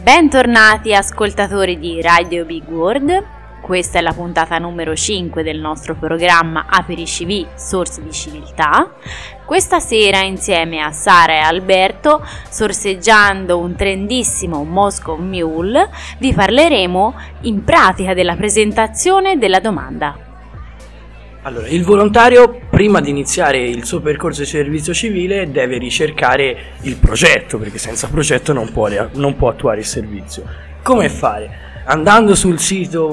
Bentornati ascoltatori di Radio Big World, questa è la puntata numero 5 del nostro programma APRICV Sorsi di Civiltà. Questa sera insieme a Sara e Alberto, sorseggiando un trendissimo Moscow Mule, vi parleremo in pratica della presentazione della domanda. Allora, il volontario, prima di iniziare il suo percorso di servizio civile, deve ricercare il progetto, perché senza progetto non può attuare il servizio. Come fare? Andando sul sito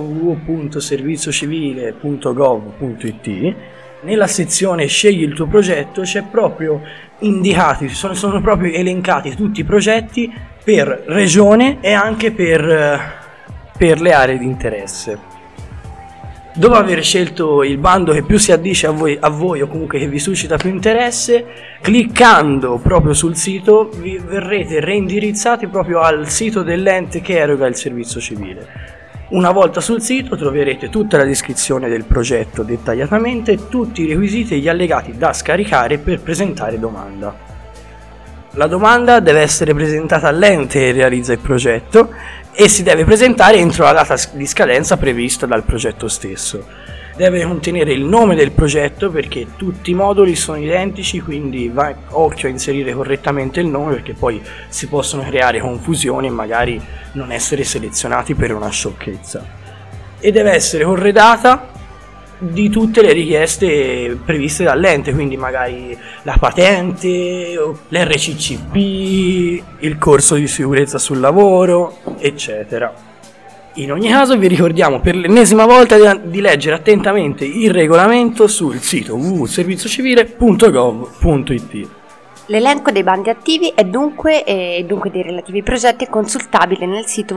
www.serviziocivile.gov.it, nella sezione Scegli il tuo progetto c'è proprio indicati, sono proprio elencati tutti i progetti per regione e anche per le aree di interesse. Dopo aver scelto il bando che più si addice a voi o comunque che vi suscita più interesse, cliccando proprio sul sito vi verrete reindirizzati proprio al sito dell'ente che eroga il servizio civile. Una volta sul sito troverete tutta la descrizione del progetto dettagliatamente e tutti i requisiti e gli allegati da scaricare per presentare domanda. La domanda deve essere presentata all'ente che realizza il progetto e si deve presentare entro la data di scadenza prevista dal progetto stesso. Deve contenere il nome del progetto perché tutti i moduli sono identici, quindi va occhio a inserire correttamente il nome perché poi si possono creare confusioni e magari non essere selezionati per una sciocchezza. E deve essere corredata di tutte le richieste previste dall'ente, quindi magari la patente, l'RCCP, il corso di sicurezza sul lavoro, eccetera. In ogni caso vi ricordiamo per l'ennesima volta di leggere attentamente il regolamento sul sito www.serviziocivile.gov.it. L'elenco dei bandi attivi è dunque dei relativi progetti consultabile nel sito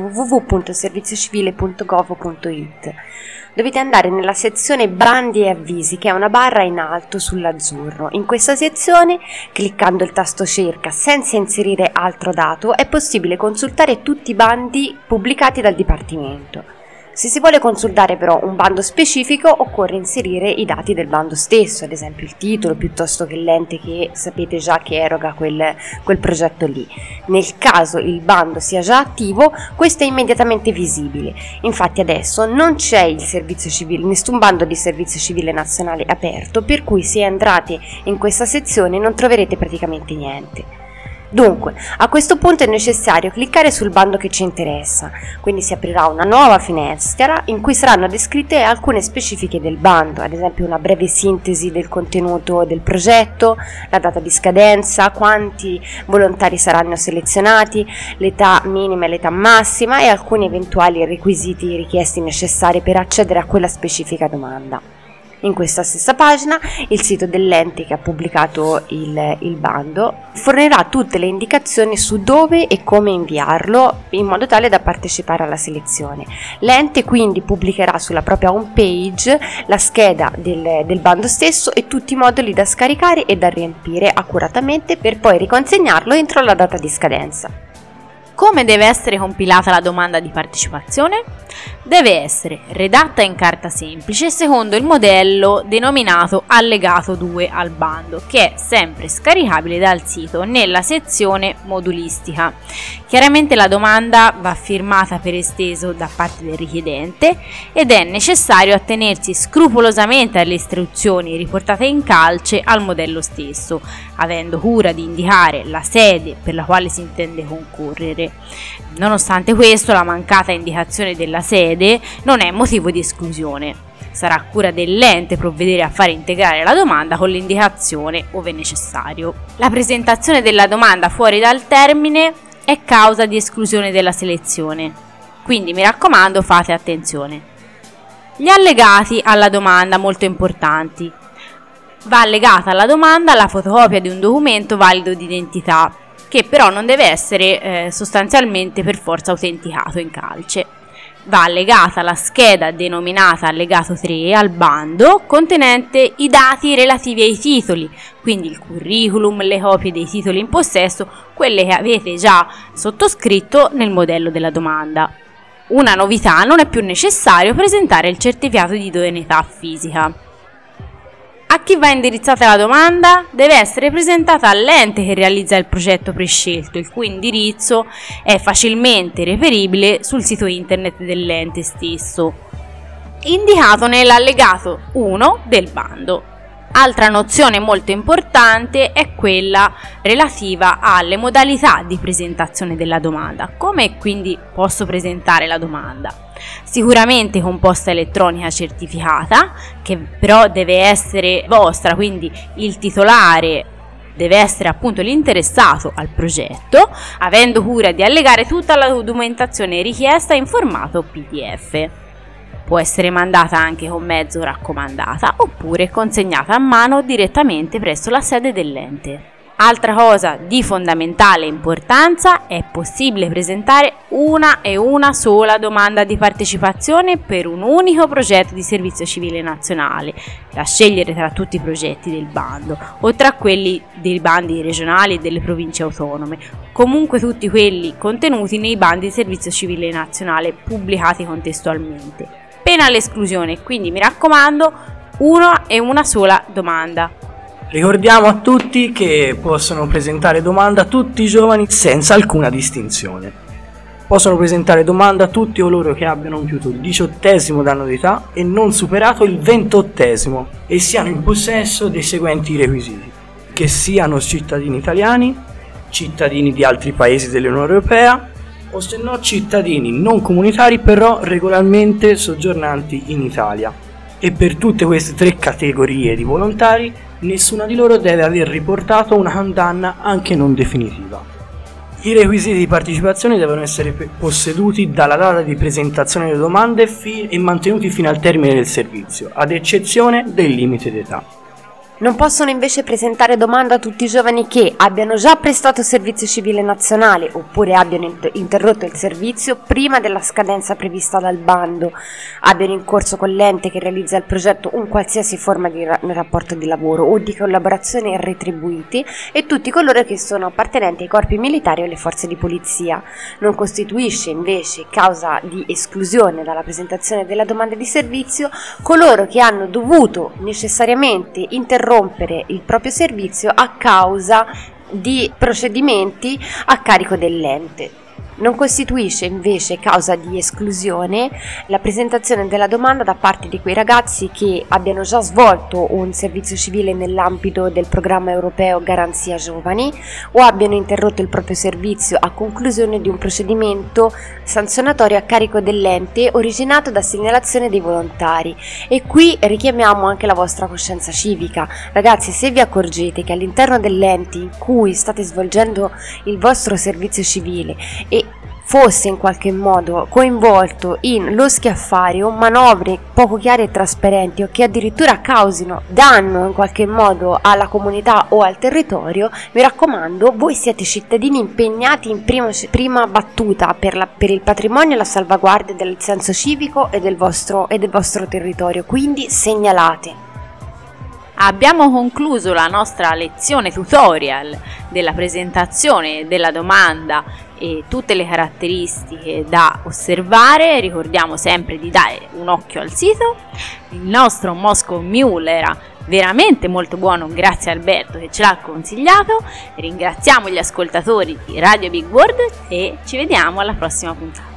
www.serviziocivile.gov.it. Dovete andare nella sezione bandi e avvisi, che è una barra in alto sull'azzurro. In questa sezione, cliccando il tasto cerca senza inserire altro dato, è possibile consultare tutti i bandi pubblicati dal Dipartimento. Se si vuole consultare però un bando specifico, occorre inserire i dati del bando stesso, ad esempio il titolo, piuttosto che l'ente che sapete già che eroga quel progetto lì. Nel caso il bando sia già attivo, questo è immediatamente visibile. Infatti adesso non c'è il servizio civile, nessun bando di servizio civile nazionale aperto, per cui se andate in questa sezione non troverete praticamente niente. Dunque, a questo punto è necessario cliccare sul bando che ci interessa, quindi si aprirà una nuova finestra in cui saranno descritte alcune specifiche del bando, ad esempio una breve sintesi del contenuto del progetto, la data di scadenza, quanti volontari saranno selezionati, l'età minima e l'età massima e alcuni eventuali requisiti richiesti necessari per accedere a quella specifica domanda. In questa stessa pagina il sito dell'ente che ha pubblicato il bando fornirà tutte le indicazioni su dove e come inviarlo in modo tale da partecipare alla selezione. L'ente quindi pubblicherà sulla propria home page la scheda del bando stesso e tutti i moduli da scaricare e da riempire accuratamente per poi riconsegnarlo entro la data di scadenza. Come deve essere compilata la domanda di partecipazione? Deve essere redatta in carta semplice secondo il modello denominato Allegato 2 al bando, che è sempre scaricabile dal sito nella sezione modulistica. Chiaramente la domanda va firmata per esteso da parte del richiedente ed è necessario attenersi scrupolosamente alle istruzioni riportate in calce al modello stesso, avendo cura di indicare la sede per la quale si intende concorrere. Nonostante questo, la mancata indicazione della sede non è motivo di esclusione. Sarà a cura dell'ente provvedere a fare integrare la domanda con l'indicazione ove necessario. La presentazione della domanda fuori dal termine è causa di esclusione della selezione, quindi mi raccomando fate attenzione. Gli allegati alla domanda molto importanti. Va allegata alla domanda la fotocopia di un documento valido di identità, che però non deve essere sostanzialmente per forza autenticato in calce. Va allegata la scheda denominata Allegato 3 al bando, contenente i dati relativi ai titoli, quindi il curriculum, le copie dei titoli in possesso, quelle che avete già sottoscritto nel modello della domanda. Una novità: non è più necessario presentare il certificato di idoneità fisica. A chi va indirizzata la domanda? Deve essere presentata all'ente che realizza il progetto prescelto, il cui indirizzo è facilmente reperibile sul sito internet dell'ente stesso, indicato nell'allegato 1 del bando. Altra nozione molto importante è quella relativa alle modalità di presentazione della domanda. Come quindi posso presentare la domanda? Sicuramente con posta elettronica certificata, che però deve essere vostra, quindi il titolare deve essere appunto l'interessato al progetto, avendo cura di allegare tutta la documentazione richiesta in formato PDF. Può essere mandata anche con mezzo raccomandata oppure consegnata a mano direttamente presso la sede dell'ente. Altra cosa di fondamentale importanza: è possibile presentare una e una sola domanda di partecipazione per un unico progetto di servizio civile nazionale, da scegliere tra tutti i progetti del bando o tra quelli dei bandi regionali e delle province autonome, comunque tutti quelli contenuti nei bandi di servizio civile nazionale pubblicati contestualmente, pena l'esclusione. Quindi mi raccomando, una e una sola domanda. Ricordiamo a tutti che possono presentare domanda tutti i giovani senza alcuna distinzione. Possono presentare domanda tutti coloro che abbiano compiuto il 18° anno di età e non superato il 28° e siano in possesso dei seguenti requisiti: che siano cittadini italiani, cittadini di altri paesi dell'Unione Europea o se no cittadini non comunitari però regolarmente soggiornanti in Italia. E per tutte queste 3 categorie di volontari nessuna di loro deve aver riportato una condanna anche non definitiva. I requisiti di partecipazione devono essere posseduti dalla data di presentazione delle domande e mantenuti fino al termine del servizio, ad eccezione del limite d'età. Non possono invece presentare domanda tutti i giovani che abbiano già prestato servizio civile nazionale oppure abbiano interrotto il servizio prima della scadenza prevista dal bando, abbiano in corso con l'ente che realizza il progetto un qualsiasi forma di rapporto di lavoro o di collaborazione retribuiti e tutti coloro che sono appartenenti ai corpi militari o alle forze di polizia. Non costituisce invece causa di esclusione dalla presentazione della domanda di servizio coloro che hanno dovuto necessariamente interrompere il proprio servizio a causa di procedimenti a carico dell'ente. Non costituisce invece causa di esclusione la presentazione della domanda da parte di quei ragazzi che abbiano già svolto un servizio civile nell'ambito del programma europeo Garanzia Giovani o abbiano interrotto il proprio servizio a conclusione di un procedimento sanzionatorio a carico dell'ente originato da segnalazione dei volontari. E qui richiamiamo anche la vostra coscienza civica. Ragazzi, se vi accorgete che all'interno dell'ente in cui state svolgendo il vostro servizio civile e fosse in qualche modo coinvolto in lo schiaffare o manovre poco chiare e trasparenti o che addirittura causino danno in qualche modo alla comunità o al territorio, mi raccomando, voi siete cittadini impegnati in prima battuta per il patrimonio e la salvaguardia del senso civico e del vostro territorio, quindi segnalate. Abbiamo concluso la nostra lezione tutorial della presentazione della domanda e tutte le caratteristiche da osservare. Ricordiamo sempre di dare un occhio al sito. Il nostro Moscow Mule era veramente molto buono, grazie a Alberto che ce l'ha consigliato. Ringraziamo gli ascoltatori di Radio Big World e ci vediamo alla prossima puntata.